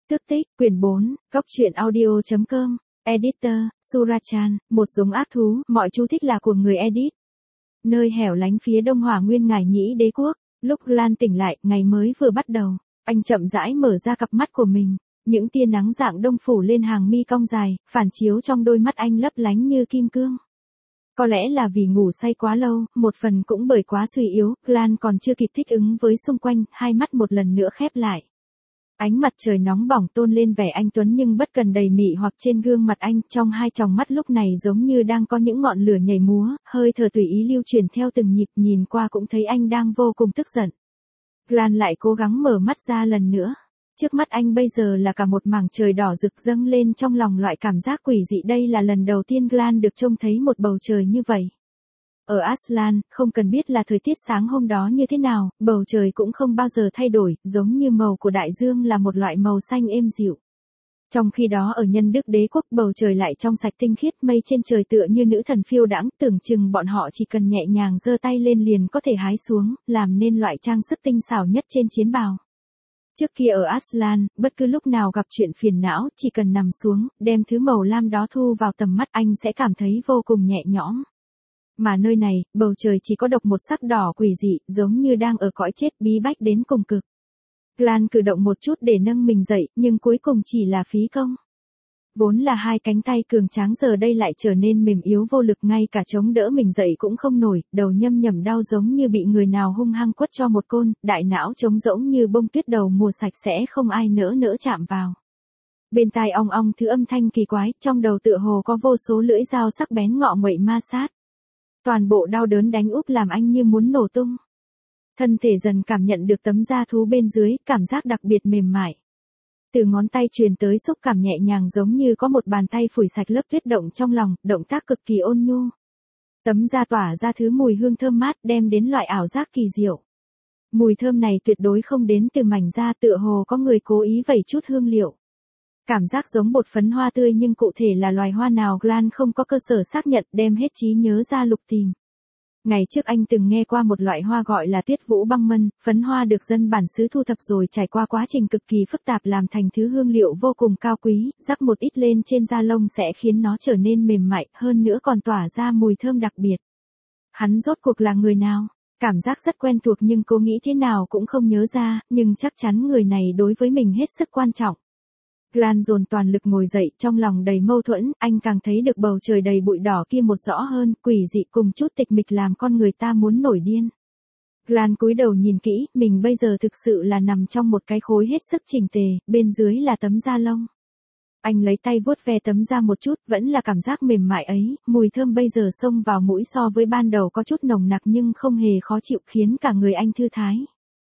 Tước tích, quyển 4, góc truyện audio.com, editor, Surachan, một giống ác thú, mọi chú thích là của người edit. Nơi hẻo lánh phía đông Hỏa Nguyên Ngải Nhĩ Đế quốc, lúc Lan tỉnh lại, ngày mới vừa bắt đầu, anh chậm rãi mở ra cặp mắt của mình, những tia nắng dạng đông phủ lên hàng mi cong dài, phản chiếu trong đôi mắt anh lấp lánh như kim cương. Có lẽ là vì ngủ say quá lâu, một phần cũng bởi quá suy yếu, Lan còn chưa kịp thích ứng với xung quanh, hai mắt một lần nữa khép lại. Ánh mặt trời nóng bỏng tôn lên vẻ anh tuấn nhưng bất cần đầy mị hoặc trên gương mặt anh, trong hai tròng mắt lúc này giống như đang có những ngọn lửa nhảy múa, hơi thở tùy ý lưu chuyển theo từng nhịp, nhìn qua cũng thấy anh đang vô cùng tức giận. Lan lại cố gắng mở mắt ra lần nữa. Trước mắt anh bây giờ là cả một mảng trời đỏ rực, dâng lên trong lòng loại cảm giác quỷ dị, đây là lần đầu tiên Lan được trông thấy một bầu trời như vậy. Ở Aslan, không cần biết là thời tiết sáng hôm đó như thế nào, bầu trời cũng không bao giờ thay đổi, giống như màu của đại dương là một loại màu xanh êm dịu. Trong khi đó ở Nhân Đức Đế quốc, bầu trời lại trong sạch tinh khiết, mây trên trời tựa như nữ thần phiêu đãng, tưởng chừng bọn họ chỉ cần nhẹ nhàng giơ tay lên liền có thể hái xuống, làm nên loại trang sức tinh xảo nhất trên chiến bào. Trước kia ở Aslan, bất cứ lúc nào gặp chuyện phiền não, chỉ cần nằm xuống, đem thứ màu lam đó thu vào tầm mắt, anh sẽ cảm thấy vô cùng nhẹ nhõm. Mà nơi này, bầu trời chỉ có độc một sắc đỏ quỷ dị, giống như đang ở cõi chết bí bách đến cùng cực. Lan cử động một chút để nâng mình dậy, nhưng cuối cùng chỉ là phí công. Vốn là hai cánh tay cường tráng giờ đây lại trở nên mềm yếu vô lực, ngay cả chống đỡ mình dậy cũng không nổi, đầu nhâm nhẩm đau giống như bị người nào hung hăng quất cho một côn, đại não trống rỗng như bông tuyết đầu mùa sạch sẽ không ai nỡ chạm vào. Bên tai ong ong thứ âm thanh kỳ quái, trong đầu tựa hồ có vô số lưỡi dao sắc bén ngọ nguậy ma sát. Toàn bộ đau đớn đánh úp làm anh như muốn nổ tung. Thân thể dần cảm nhận được tấm da thú bên dưới, cảm giác đặc biệt mềm mại. Từ ngón tay truyền tới xúc cảm nhẹ nhàng giống như có một bàn tay phủi sạch lớp tuyết động trong lòng, động tác cực kỳ ôn nhu. Tấm da tỏa ra thứ mùi hương thơm mát đem đến loại ảo giác kỳ diệu. Mùi thơm này tuyệt đối không đến từ mảnh da, tựa hồ có người cố ý vẩy chút hương liệu. Cảm giác giống bột phấn hoa tươi nhưng cụ thể là loài hoa nào Lan không có cơ sở xác nhận, đem hết trí nhớ ra lục tìm. Ngày trước anh từng nghe qua một loại hoa gọi là tuyết vũ băng mân, phấn hoa được dân bản xứ thu thập rồi trải qua quá trình cực kỳ phức tạp làm thành thứ hương liệu vô cùng cao quý, rắc một ít lên trên da lông sẽ khiến nó trở nên mềm mại, hơn nữa còn tỏa ra mùi thơm đặc biệt. Hắn rốt cuộc là người nào? Cảm giác rất quen thuộc nhưng cô nghĩ thế nào cũng không nhớ ra, nhưng chắc chắn người này đối với mình hết sức quan trọng. Lan dồn toàn lực ngồi dậy, trong lòng đầy mâu thuẫn, anh càng thấy được bầu trời đầy bụi đỏ kia một rõ hơn, quỷ dị cùng chút tịch mịch làm con người ta muốn nổi điên. Lan cúi đầu nhìn kỹ, mình bây giờ thực sự là nằm trong một cái khối hết sức chỉnh tề, bên dưới là tấm da lông. Anh lấy tay vuốt ve tấm da một chút, vẫn là cảm giác mềm mại ấy, mùi thơm bây giờ xông vào mũi so với ban đầu có chút nồng nặc nhưng không hề khó chịu, khiến cả người anh thư thái.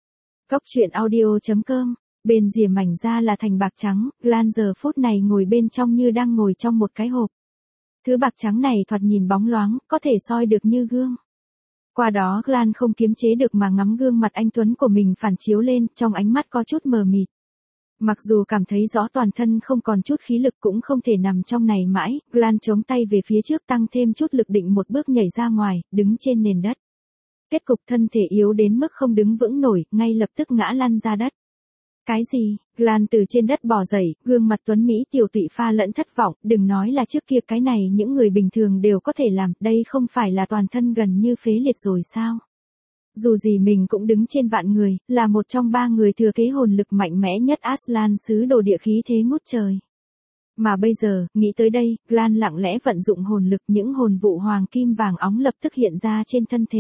Góc truyện audio.com. Bên rìa mảnh da là thành bạc trắng, Lan giờ phút này ngồi bên trong như đang ngồi trong một cái hộp. Thứ bạc trắng này thoạt nhìn bóng loáng, có thể soi được như gương. Qua đó Lan không kiềm chế được mà ngắm gương mặt anh tuấn của mình phản chiếu lên, trong ánh mắt có chút mờ mịt. Mặc dù cảm thấy rõ toàn thân không còn chút khí lực cũng không thể nằm trong này mãi, Lan chống tay về phía trước tăng thêm chút lực định một bước nhảy ra ngoài, đứng trên nền đất. Kết cục thân thể yếu đến mức không đứng vững nổi, ngay lập tức ngã lăn ra đất. Cái gì? Lan từ trên đất bò dậy, gương mặt tuấn Mỹ tiểu tụy pha lẫn thất vọng, đừng nói là trước kia cái này những người bình thường đều có thể làm, đây không phải là toàn thân gần như phế liệt rồi sao? Dù gì mình cũng đứng trên vạn người, là một trong 3 người thừa kế hồn lực mạnh mẽ nhất Aslan xứ đồ địa khí thế ngút trời. Mà bây giờ, nghĩ tới đây, Lan lặng lẽ vận dụng hồn lực, những hồn vụ hoàng kim vàng óng lập tức hiện ra trên thân thể.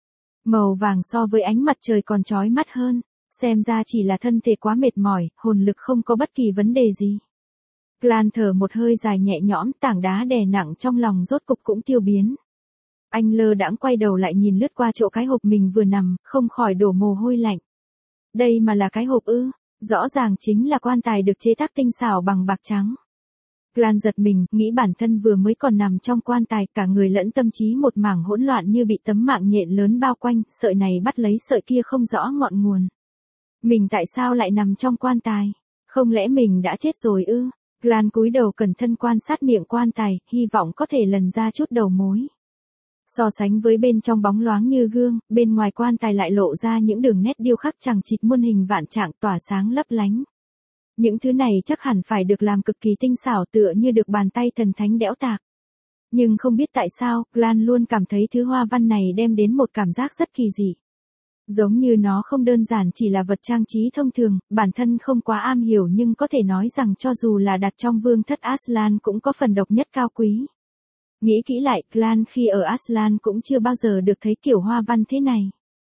Màu vàng so với ánh mặt trời còn chói mắt hơn. Xem ra chỉ là thân thể quá mệt mỏi, hồn lực không có bất kỳ vấn đề gì. Lan thở một hơi dài nhẹ nhõm, tảng đá đè nặng trong lòng rốt cục cũng tiêu biến. Anh lơ đãng quay đầu lại nhìn lướt qua chỗ cái hộp mình vừa nằm, không khỏi đổ mồ hôi lạnh. Đây mà là cái hộp ư? Rõ ràng chính là quan tài được chế tác tinh xảo bằng bạc trắng. Lan giật mình, nghĩ bản thân vừa mới còn nằm trong quan tài, cả người lẫn tâm trí một mảng hỗn loạn như bị tấm mạng nhện lớn bao quanh, sợi này bắt lấy sợi kia không rõ ngọn nguồn. Mình tại sao lại nằm trong quan tài? Không lẽ mình đã chết rồi ư? Lan cúi đầu cẩn thận quan sát miệng quan tài, hy vọng có thể lần ra chút đầu mối. So sánh với bên trong bóng loáng như gương, bên ngoài quan tài lại lộ ra những đường nét điêu khắc chằng chịt muôn hình vạn trạng tỏa sáng lấp lánh. Những thứ này chắc hẳn phải được làm cực kỳ tinh xảo tựa như được bàn tay thần thánh đẽo tạc. Nhưng không biết tại sao, Glan luôn cảm thấy thứ hoa văn này đem đến một cảm giác rất kỳ dị. Giống như nó không đơn giản chỉ là vật trang trí thông thường, bản thân không quá am hiểu nhưng có thể nói rằng cho dù là đặt trong vương thất Aslan cũng có phần độc nhất cao quý. Nghĩ kỹ lại, Glan khi ở Aslan cũng chưa bao giờ được thấy kiểu hoa văn thế này.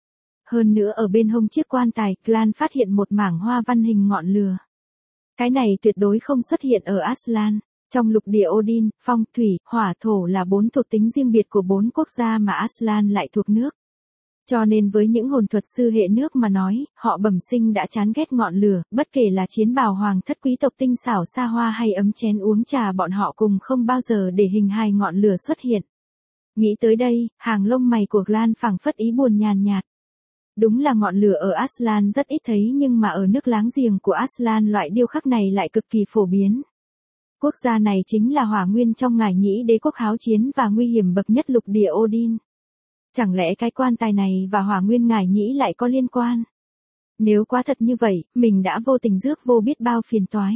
Hơn nữa ở bên hông chiếc quan tài, Glan phát hiện một mảng hoa văn hình ngọn lửa. Cái này tuyệt đối không xuất hiện ở Aslan. Trong lục địa Odin, phong, thủy, hỏa, thổ là 4 thuộc tính riêng biệt của 4 quốc gia mà Aslan lại thuộc nước. Cho nên với những hồn thuật sư hệ nước mà nói, họ bẩm sinh đã chán ghét ngọn lửa, bất kể là chiến bào hoàng thất quý tộc tinh xảo xa hoa hay ấm chén uống trà bọn họ cùng không bao giờ để hình hài ngọn lửa xuất hiện. Nghĩ tới đây, hàng lông mày của Glan phảng phất ý buồn nhàn nhạt. Đúng là ngọn lửa ở Aslan rất ít thấy nhưng mà ở nước láng giềng của Aslan loại điêu khắc này lại cực kỳ phổ biến. Quốc gia này chính là hỏa nguyên trong ngải nhĩ đế quốc háo chiến và nguy hiểm bậc nhất lục địa Odin. Chẳng lẽ cái quan tài này và hỏa nguyên ngải nhĩ lại có liên quan? Nếu quá thật như vậy, mình đã vô tình rước vô biết bao phiền toái.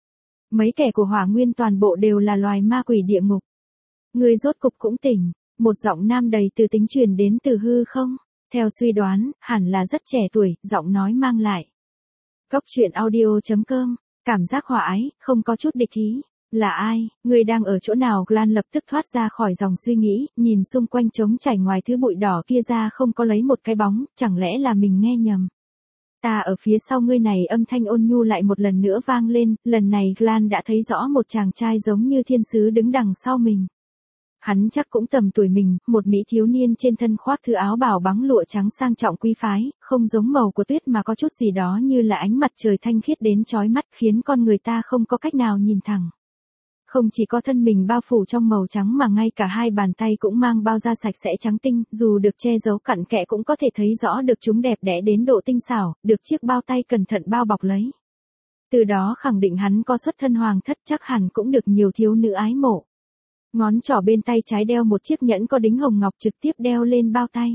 Mấy kẻ của hỏa nguyên toàn bộ đều là loài ma quỷ địa ngục. Người rốt cục cũng tỉnh, một giọng nam đầy từ tính truyền đến từ hư không? Theo suy đoán, hẳn là rất trẻ tuổi, giọng nói mang lại. Cốc truyện audio.com, cảm giác hòa ái, không có chút địch ý. Là ai, người đang ở chỗ nào? Glan lập tức thoát ra khỏi dòng suy nghĩ, nhìn xung quanh trống trải ngoài thứ bụi đỏ kia ra không có lấy một cái bóng, chẳng lẽ là mình nghe nhầm. Ta ở phía sau ngươi này, âm thanh ôn nhu lại một lần nữa vang lên, lần này Glan đã thấy rõ một chàng trai giống như thiên sứ đứng đằng sau mình. Hắn chắc cũng tầm tuổi mình, một mỹ thiếu niên trên thân khoác thứ áo bào bắng lụa trắng sang trọng quý phái, không giống màu của tuyết mà có chút gì đó như là ánh mặt trời thanh khiết đến chói mắt khiến con người ta không có cách nào nhìn thẳng. Không chỉ có thân mình bao phủ trong màu trắng mà ngay cả hai bàn tay cũng mang bao da sạch sẽ trắng tinh, dù được che giấu cặn kẽ cũng có thể thấy rõ được chúng đẹp đẽ đến độ tinh xảo, được chiếc bao tay cẩn thận bao bọc lấy. Từ đó khẳng định hắn có xuất thân hoàng thất, chắc hẳn cũng được nhiều thiếu nữ ái mộ. Ngón trỏ bên tay trái đeo một chiếc nhẫn có đính hồng ngọc trực tiếp đeo lên bao tay.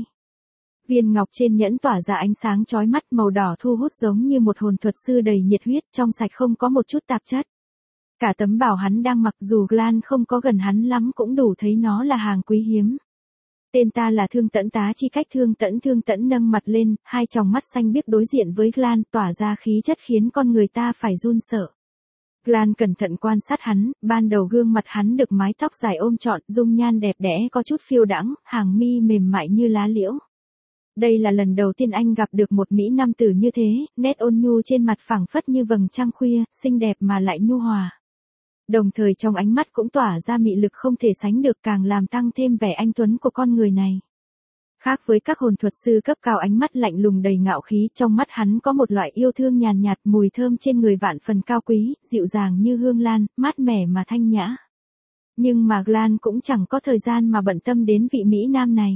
Viên ngọc trên nhẫn tỏa ra ánh sáng chói mắt màu đỏ thu hút giống như một hồn thuật sư đầy nhiệt huyết, trong sạch không có một chút tạp chất. Cả tấm bào hắn đang mặc dù Glan không có gần hắn lắm cũng đủ thấy nó là hàng quý hiếm. Tên ta là Thương Tẫn tá chi cách. Thương Tẫn nâng mặt lên, hai tròng mắt xanh biếc đối diện với Glan tỏa ra khí chất khiến con người ta phải run sợ. Glan cẩn thận quan sát hắn, ban đầu gương mặt hắn được mái tóc dài ôm trọn, dung nhan đẹp đẽ có chút phiêu đãng, hàng mi mềm mại như lá liễu. Đây là lần đầu tiên anh gặp được một mỹ nam tử như thế, nét ôn nhu trên mặt phảng phất như vầng trăng khuya, xinh đẹp mà lại nhu hòa. Đồng thời trong ánh mắt cũng tỏa ra mị lực không thể sánh được, càng làm tăng thêm vẻ anh tuấn của con người này. Khác với các hồn thuật sư cấp cao ánh mắt lạnh lùng đầy ngạo khí, trong mắt hắn có một loại yêu thương nhàn nhạt, mùi thơm trên người vạn phần cao quý, dịu dàng như hương lan, mát mẻ mà thanh nhã. Nhưng mà Glan cũng chẳng có thời gian mà bận tâm đến vị mỹ nam này.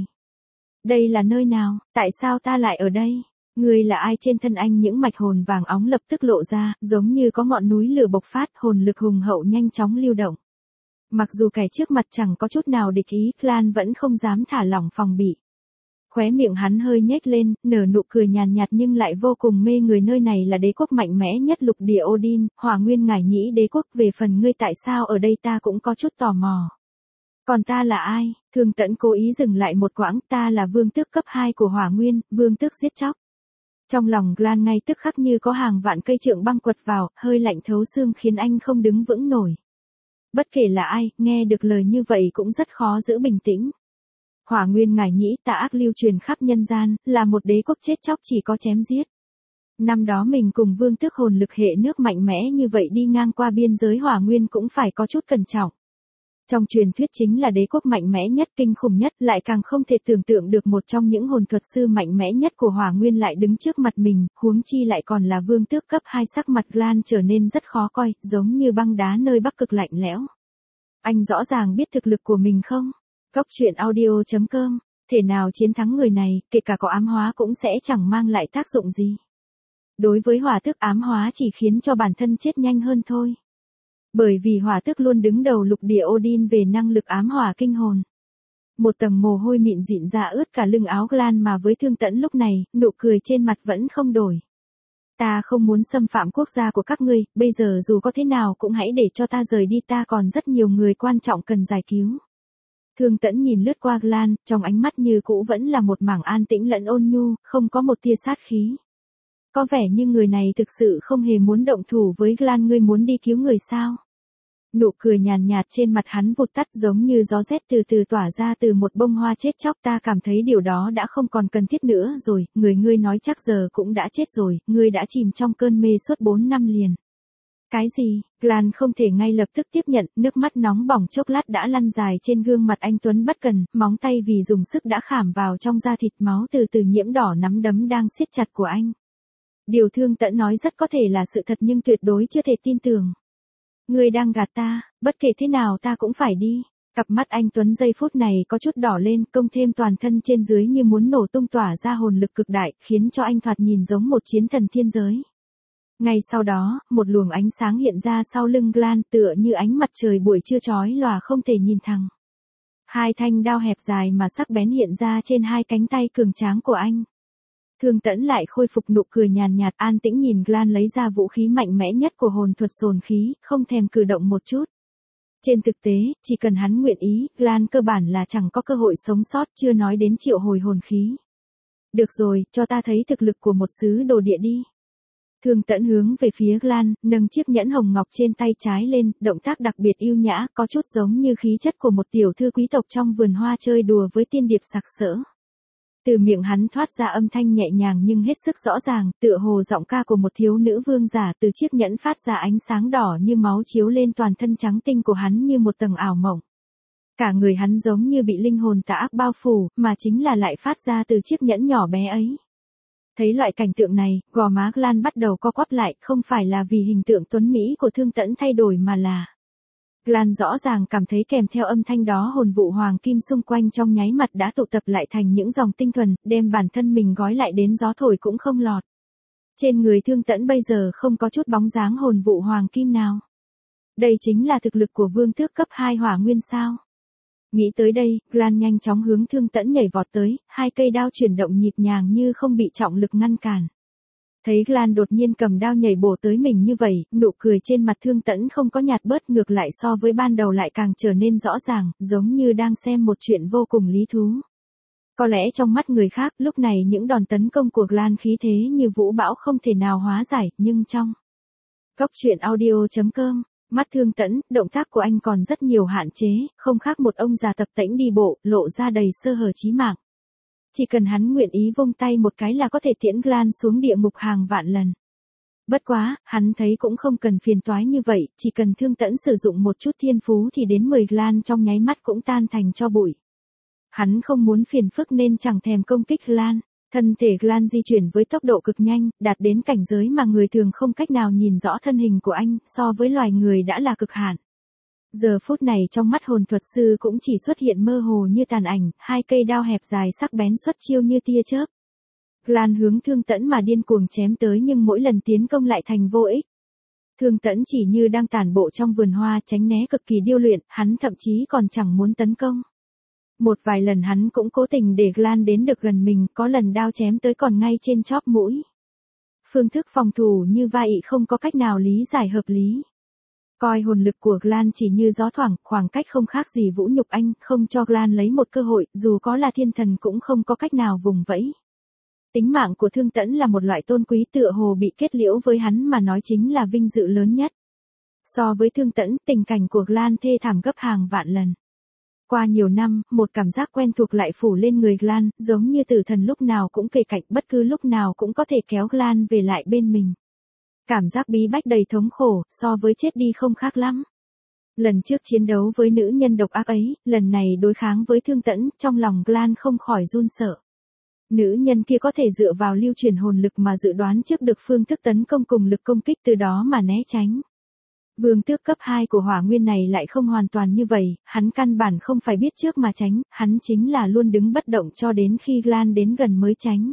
Đây là nơi nào, tại sao ta lại ở đây? Người là ai? Trên thân anh những mạch hồn vàng óng lập tức lộ ra, giống như có ngọn núi lửa bộc phát, hồn lực hùng hậu nhanh chóng lưu động. Mặc dù kẻ trước mặt chẳng có chút nào địch ý, Glan vẫn không dám thả lỏng phòng bị. Khóe miệng hắn hơi nhếch lên, nở nụ cười nhàn nhạt nhưng lại vô cùng mê người. Nơi này là đế quốc mạnh mẽ nhất lục địa Odin, hỏa nguyên ngải nhĩ đế quốc. Về phần ngươi tại sao ở đây ta cũng có chút tò mò. Còn ta là ai? Thương Tẫn cố ý dừng lại một quãng, ta là vương tước cấp 2 của hỏa nguyên, vương tước giết chóc. Trong lòng Glan ngay tức khắc như có hàng vạn cây trượng băng quật vào, hơi lạnh thấu xương khiến anh không đứng vững nổi. Bất kể là ai, nghe được lời như vậy cũng rất khó giữ bình tĩnh. Hỏa nguyên ngải nhĩ tà ác lưu truyền khắp nhân gian, là một đế quốc chết chóc chỉ có chém giết. Năm đó mình cùng vương tước hồn lực hệ nước mạnh mẽ như vậy đi ngang qua biên giới hỏa nguyên cũng phải có chút cẩn trọng. Trong truyền thuyết chính là đế quốc mạnh mẽ nhất, kinh khủng nhất, lại càng không thể tưởng tượng được một trong những hồn thuật sư mạnh mẽ nhất của hỏa nguyên lại đứng trước mặt mình, huống chi lại còn là vương tước cấp 2. Sắc mặt Glan trở nên rất khó coi, giống như băng đá nơi Bắc Cực lạnh lẽo. Anh rõ ràng biết thực lực của mình không? Cốc truyện audio.com, thể nào chiến thắng người này, kể cả có ám hóa cũng sẽ chẳng mang lại tác dụng gì. Đối với hỏa tước, ám hóa chỉ khiến cho bản thân chết nhanh hơn thôi. Bởi vì hỏa tước luôn đứng đầu lục địa Odin về năng lực ám hỏa kinh hồn. Một tầng mồ hôi mịn dịn ra ướt cả lưng áo Glan mà với Thương Tẫn lúc này, nụ cười trên mặt vẫn không đổi. Ta không muốn xâm phạm quốc gia của các ngươi, bây giờ dù có thế nào cũng hãy để cho ta rời đi, ta còn rất nhiều người quan trọng cần giải cứu. Thương Tẫn nhìn lướt qua Glan, trong ánh mắt như cũ vẫn là một mảng an tĩnh lẫn ôn nhu, không có một tia sát khí. Có vẻ như người này thực sự không hề muốn động thủ với Glan. Ngươi muốn đi cứu người sao? Nụ cười nhàn nhạt trên mặt hắn vụt tắt, giống như gió rét từ từ tỏa ra từ một bông hoa chết chóc. Ta cảm thấy điều đó đã không còn cần thiết nữa rồi, người ngươi nói chắc giờ cũng đã chết rồi, ngươi đã chìm trong cơn mê suốt 4 năm liền. Cái gì? Glan không thể ngay lập tức tiếp nhận, nước mắt nóng bỏng chốc lát đã lăn dài trên gương mặt anh tuấn bất cần, móng tay vì dùng sức đã khảm vào trong da thịt, máu từ từ nhiễm đỏ nắm đấm đang siết chặt của anh. Điều Thương Tẫn nói rất có thể là sự thật nhưng tuyệt đối chưa thể tin tưởng. Ngươi đang gạt ta, bất kể thế nào ta cũng phải đi. Cặp mắt anh tuấn giây phút này có chút đỏ lên, công thêm toàn thân trên dưới như muốn nổ tung, tỏa ra hồn lực cực đại, khiến cho anh thoạt nhìn giống một chiến thần thiên giới. Ngay sau đó, một luồng ánh sáng hiện ra sau lưng Glan, tựa như ánh mặt trời buổi trưa chói lòa không thể nhìn thẳng. Hai thanh đao hẹp dài mà sắc bén hiện ra trên hai cánh tay cường tráng của anh. Thương Tẫn lại khôi phục nụ cười nhàn nhạt, an tĩnh nhìn Glan lấy ra vũ khí mạnh mẽ nhất của hồn thuật sồn khí, không thèm cử động một chút. Trên thực tế, chỉ cần hắn nguyện ý, Glan cơ bản là chẳng có cơ hội sống sót, chưa nói đến triệu hồi hồn khí. Được rồi, cho ta thấy thực lực của một sứ đồ địa đi. Thương Tẫn hướng về phía Glan, nâng chiếc nhẫn hồng ngọc trên tay trái lên, động tác đặc biệt yêu nhã, có chút giống như khí chất của một tiểu thư quý tộc trong vườn hoa chơi đùa với tiên điệp sặc sỡ. Từ miệng hắn thoát ra âm thanh nhẹ nhàng nhưng hết sức rõ ràng, tựa hồ giọng ca của một thiếu nữ vương giả. Từ chiếc nhẫn phát ra ánh sáng đỏ như máu chiếu lên toàn thân trắng tinh của hắn như một tầng ảo mộng. Cả người hắn giống như bị linh hồn tà ác bao phủ, mà chính là lại phát ra từ chiếc nhẫn nhỏ bé ấy. Thấy loại cảnh tượng này, gò má Glan bắt đầu co quắp lại, không phải là vì hình tượng tuấn mỹ của Thương Tẫn thay đổi mà là Glan rõ ràng cảm thấy kèm theo âm thanh đó hồn vụ hoàng kim xung quanh trong nháy mặt đã tụ tập lại thành những dòng tinh thuần, đem bản thân mình gói lại đến gió thổi cũng không lọt. Trên người Thương Tẫn bây giờ không có chút bóng dáng hồn vụ hoàng kim nào. Đây chính là thực lực của vương tước cấp 2 hỏa nguyên sao. Nghĩ tới đây, Glan nhanh chóng hướng Thương Tẫn nhảy vọt tới, hai cây đao chuyển động nhịp nhàng như không bị trọng lực ngăn cản. Thấy Glan đột nhiên cầm đao nhảy bổ tới mình như vậy, nụ cười trên mặt Thương Tẫn không có nhạt bớt, ngược lại so với ban đầu lại càng trở nên rõ ràng, giống như đang xem một chuyện vô cùng lý thú. Có lẽ trong mắt người khác, lúc này những đòn tấn công của Glan khí thế như vũ bão không thể nào hóa giải, nhưng trong Góc truyện audio.com, mắt Thương Tẫn, động tác của anh còn rất nhiều hạn chế, không khác một ông già tập tễnh đi bộ, lộ ra đầy sơ hở chí mạng. Chỉ cần hắn nguyện ý vung tay một cái là có thể tiễn Glan xuống địa ngục hàng vạn lần. Bất quá, hắn thấy cũng không cần phiền toái như vậy, chỉ cần Thương Tẫn sử dụng một chút thiên phú thì đến 10 Glan trong nháy mắt cũng tan thành tro bụi. Hắn không muốn phiền phức nên chẳng thèm công kích Glan. Thân thể Glan di chuyển với tốc độ cực nhanh, đạt đến cảnh giới mà người thường không cách nào nhìn rõ thân hình của anh, so với loài người đã là cực hạn. Giờ phút này trong mắt hồn thuật sư cũng chỉ xuất hiện mơ hồ như tàn ảnh, hai cây đao hẹp dài sắc bén xuất chiêu như tia chớp. Glan hướng Thương Tẫn mà điên cuồng chém tới nhưng mỗi lần tiến công lại thành vô ích. Thương Tẫn chỉ như đang tản bộ trong vườn hoa, tránh né cực kỳ điêu luyện, hắn thậm chí còn chẳng muốn tấn công. Một vài lần hắn cũng cố tình để Glan đến được gần mình, có lần đao chém tới còn ngay trên chóp mũi. Phương thức phòng thủ như vậy không có cách nào lý giải hợp lý. Coi hồn lực của Glan chỉ như gió thoảng, khoảng cách không khác gì vũ nhục anh, không cho Glan lấy một cơ hội, dù có là thiên thần cũng không có cách nào vùng vẫy. Tính mạng của Thương Tẫn là một loại tôn quý, tựa hồ bị kết liễu với hắn mà nói chính là vinh dự lớn nhất. So với Thương Tẫn, tình cảnh của Glan thê thảm gấp hàng vạn lần. Qua nhiều năm, một cảm giác quen thuộc lại phủ lên người Glan, giống như tử thần lúc nào cũng kề cạnh, bất cứ lúc nào cũng có thể kéo Glan về lại bên mình. Cảm giác bí bách đầy thống khổ, so với chết đi không khác lắm. Lần trước chiến đấu với nữ nhân độc ác ấy, lần này đối kháng với Thương Tẫn, trong lòng Glan không khỏi run sợ. Nữ nhân kia có thể dựa vào lưu truyền hồn lực mà dự đoán trước được phương thức tấn công cùng lực công kích, từ đó mà né tránh. Vương tước cấp 2 của hỏa nguyên này lại không hoàn toàn như vậy, hắn căn bản không phải biết trước mà tránh, hắn chính là luôn đứng bất động cho đến khi Glan đến gần mới tránh.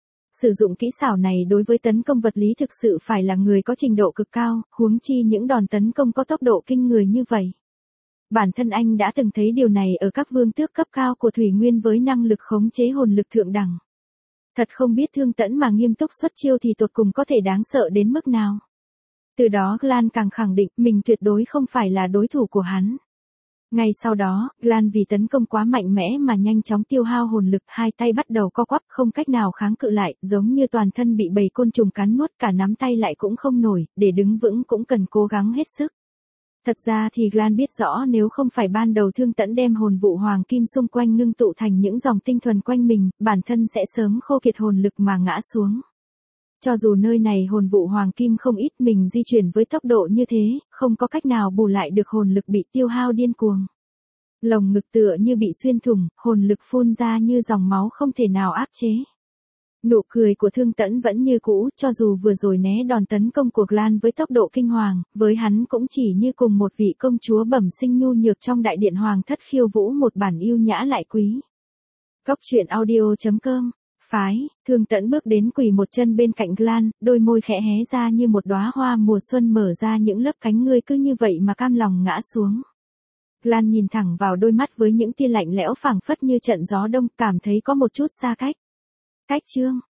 Sử dụng kỹ xảo này đối với tấn công vật lý thực sự phải là người có trình độ cực cao, huống chi những đòn tấn công có tốc độ kinh người như vậy. Bản thân anh đã từng thấy điều này ở các vương tước cấp cao của Thủy Nguyên với năng lực khống chế hồn lực thượng đẳng. Thật không biết Thương Tẫn mà nghiêm túc xuất chiêu thì tột cùng có thể đáng sợ đến mức nào. Từ đó Glan càng khẳng định mình tuyệt đối không phải là đối thủ của hắn. Ngay sau đó, Glan vì tấn công quá mạnh mẽ mà nhanh chóng tiêu hao hồn lực, hai tay bắt đầu co quắp không cách nào kháng cự lại, giống như toàn thân bị bầy côn trùng cắn nuốt, cả nắm tay lại cũng không nổi, để đứng vững cũng cần cố gắng hết sức. Thật ra thì Glan biết rõ nếu không phải ban đầu Thương Tẫn đem hồn vụ hoàng kim xung quanh ngưng tụ thành những dòng tinh thuần quanh mình, bản thân sẽ sớm khô kiệt hồn lực mà ngã xuống. Cho dù nơi này hồn vụ hoàng kim không ít, mình di chuyển với tốc độ như thế, không có cách nào bù lại được hồn lực bị tiêu hao điên cuồng. Lồng ngực tựa như bị xuyên thủng, hồn lực phun ra như dòng máu không thể nào áp chế. Nụ cười của Thương Tẫn vẫn như cũ, cho dù vừa rồi né đòn tấn công của Glan với tốc độ kinh hoàng, với hắn cũng chỉ như cùng một vị công chúa bẩm sinh nhu nhược trong đại điện hoàng thất khiêu vũ một bản yêu nhã lại quý. Góc truyện audio.com. Phái, Thương Tẫn bước đến quỳ một chân bên cạnh Glan, đôi môi khẽ hé ra như một đóa hoa mùa xuân mở ra những lớp cánh, ngươi cứ như vậy mà cam lòng ngã xuống. Glan nhìn thẳng vào đôi mắt với những tia lạnh lẽo phảng phất như trận gió đông, cảm thấy có một chút xa cách. Cách chương